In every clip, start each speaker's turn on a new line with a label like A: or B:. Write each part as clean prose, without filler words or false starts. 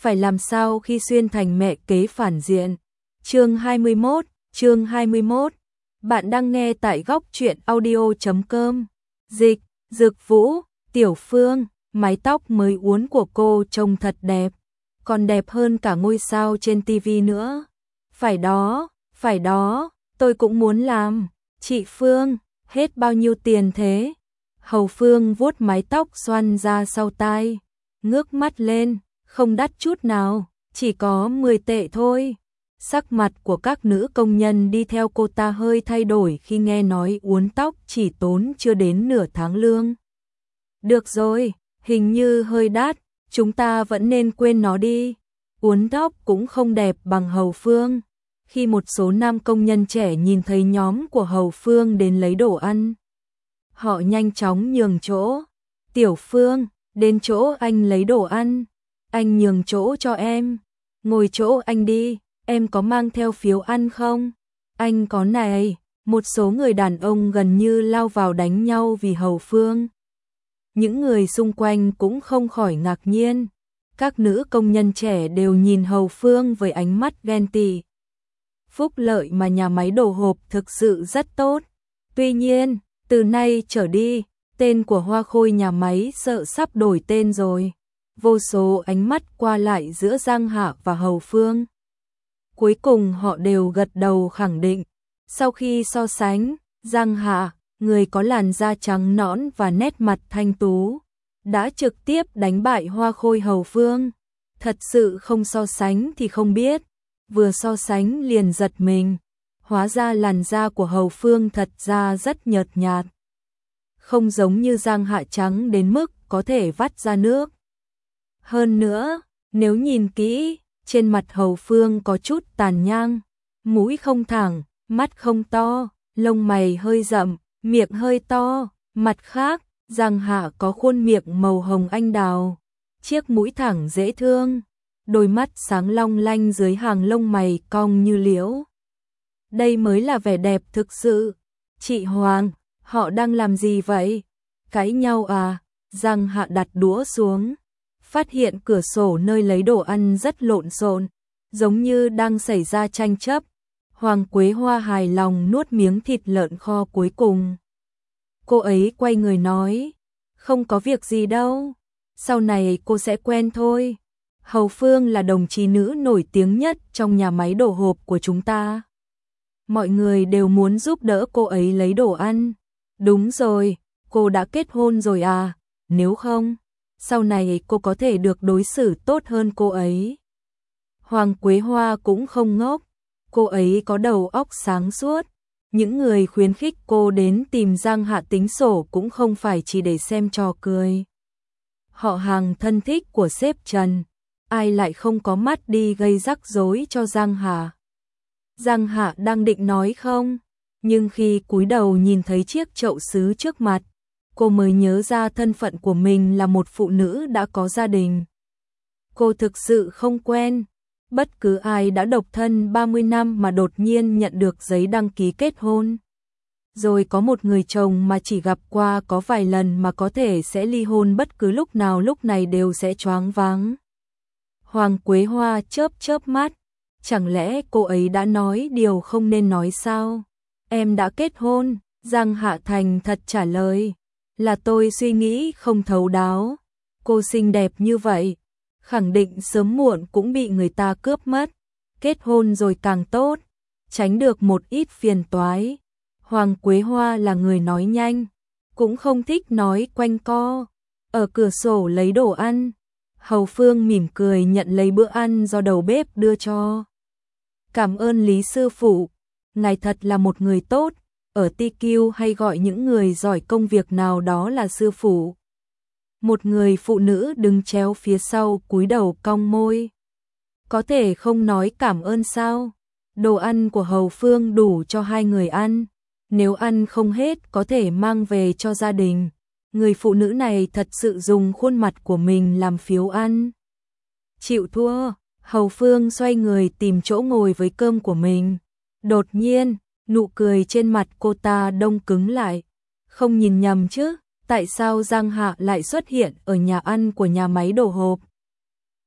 A: phải làm sao khi xuyên thành mẹ kế phản diện. Chương 21. Bạn đang nghe tại góc truyện audio.com. Dịch, Dực Vũ, Tiểu Phương, mái tóc mới uốn của cô trông thật đẹp, còn đẹp hơn cả ngôi sao trên tivi nữa. Phải đó, tôi cũng muốn làm. Chị Phương, hết bao nhiêu tiền thế? Hầu Phương vuốt mái tóc xoăn ra sau tai, ngước mắt lên, không đắt chút nào, chỉ có 10 tệ thôi. Sắc mặt của các nữ công nhân đi theo cô ta hơi thay đổi khi nghe nói uốn tóc chỉ tốn chưa đến nửa tháng lương. Được rồi, hình như hơi đắt, chúng ta vẫn nên quên nó đi. Uốn tóc cũng không đẹp bằng Hầu Phương. Khi một số nam công nhân trẻ nhìn thấy nhóm của Hầu Phương đến lấy đồ ăn, họ nhanh chóng nhường chỗ. Tiểu Phương, đến chỗ anh lấy đồ ăn. Anh nhường chỗ cho em. Ngồi chỗ anh đi, em có mang theo phiếu ăn không? Anh có này. Một số người đàn ông gần như lao vào đánh nhau vì Hầu Phương. Những người xung quanh cũng không khỏi ngạc nhiên. Các nữ công nhân trẻ đều nhìn Hầu Phương với ánh mắt ghen tị. Phúc lợi mà nhà máy đồ hộp thực sự rất tốt. Tuy nhiên, từ nay trở đi, tên của Hoa Khôi nhà máy sợ sắp đổi tên rồi. Vô số ánh mắt qua lại giữa Giang Hạ và Hầu Phương. Cuối cùng họ đều gật đầu khẳng định. Sau khi so sánh, Giang Hạ, người có làn da trắng nõn và nét mặt thanh tú, đã trực tiếp đánh bại Hoa Khôi Hầu Phương. Thật sự không so sánh thì không biết, vừa so sánh liền giật mình. Hóa ra làn da của Hầu Phương thật ra rất nhợt nhạt, không giống như Giang Hạ trắng đến mức có thể vắt ra nước. Hơn nữa, nếu nhìn kỹ, trên mặt Hầu Phương có chút tàn nhang, mũi không thẳng, mắt không to, lông mày hơi rậm, miệng hơi to. Mặt khác, Giang Hạ có khuôn miệng màu hồng anh đào, chiếc mũi thẳng dễ thương, đôi mắt sáng long lanh dưới hàng lông mày cong như liễu. Đây mới là vẻ đẹp thực sự. Chị Hoàng, họ đang làm gì vậy? Cãi nhau à? Giang Hạ đặt đũa xuống, phát hiện cửa sổ nơi lấy đồ ăn rất lộn xộn, giống như đang xảy ra tranh chấp. Hoàng Quế Hoa hài lòng nuốt miếng thịt lợn kho cuối cùng. Cô ấy quay người nói, không có việc gì đâu, sau này cô sẽ quen thôi. Hầu Phương là đồng chí nữ nổi tiếng nhất trong nhà máy đồ hộp của chúng ta. Mọi người đều muốn giúp đỡ cô ấy lấy đồ ăn. Đúng rồi, cô đã kết hôn rồi à? Nếu không, sau này cô có thể được đối xử tốt hơn cô ấy. Hoàng Quế Hoa cũng không ngốc, cô ấy có đầu óc sáng suốt. Những người khuyến khích cô đến tìm Giang Hạ tính sổ cũng không phải chỉ để xem trò cười. Họ hàng thân thích của sếp Trần, ai lại không có mắt đi gây rắc rối cho Giang Hạ. Giang Hạ đang định nói không, nhưng khi cúi đầu nhìn thấy chiếc chậu sứ trước mặt, cô mới nhớ ra thân phận của mình là một phụ nữ đã có gia đình. Cô thực sự không quen bất cứ ai đã độc thân 30 năm mà đột nhiên nhận được giấy đăng ký kết hôn. Rồi có một người chồng mà chỉ gặp qua có vài lần mà có thể sẽ ly hôn bất cứ lúc nào, lúc này đều sẽ choáng váng. Hoàng Quế Hoa chớp mắt, chẳng lẽ cô ấy đã nói điều không nên nói sao? Em đã kết hôn, Giang Hạ thành thật trả lời. Là tôi suy nghĩ không thấu đáo. Cô xinh đẹp như vậy, khẳng định sớm muộn cũng bị người ta cướp mất. Kết hôn rồi càng tốt, tránh được một ít phiền toái. Hoàng Quế Hoa là người nói nhanh, cũng không thích nói quanh co. Ở cửa sổ lấy đồ ăn, Hầu Phương mỉm cười nhận lấy bữa ăn do đầu bếp đưa cho. Cảm ơn Lý sư phụ, ngài thật là một người tốt. Ở TQ hay gọi những người giỏi công việc nào đó là sư phụ. Một người phụ nữ đứng chéo phía sau cúi đầu cong môi. Có thể không nói cảm ơn sao? Đồ ăn của Hầu Phương đủ cho 2 người ăn. Nếu ăn không hết có thể mang về cho gia đình. Người phụ nữ này thật sự dùng khuôn mặt của mình làm phiếu ăn. Chịu thua, Hầu Phương xoay người tìm chỗ ngồi với cơm của mình. Đột nhiên, nụ cười trên mặt cô ta đông cứng lại. Không nhìn nhầm chứ, tại sao Giang Hạ lại xuất hiện ở nhà ăn của nhà máy đồ hộp?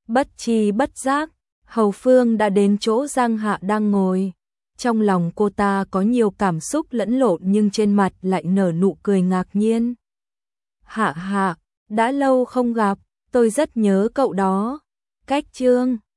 A: Bất chi bất giác, Hầu Phương đã đến chỗ Giang Hạ đang ngồi. Trong lòng cô ta có nhiều cảm xúc lẫn lộn nhưng trên mặt lại nở nụ cười ngạc nhiên. Hạ Hạ, đã lâu không gặp, tôi rất nhớ cậu đó. Cách Chương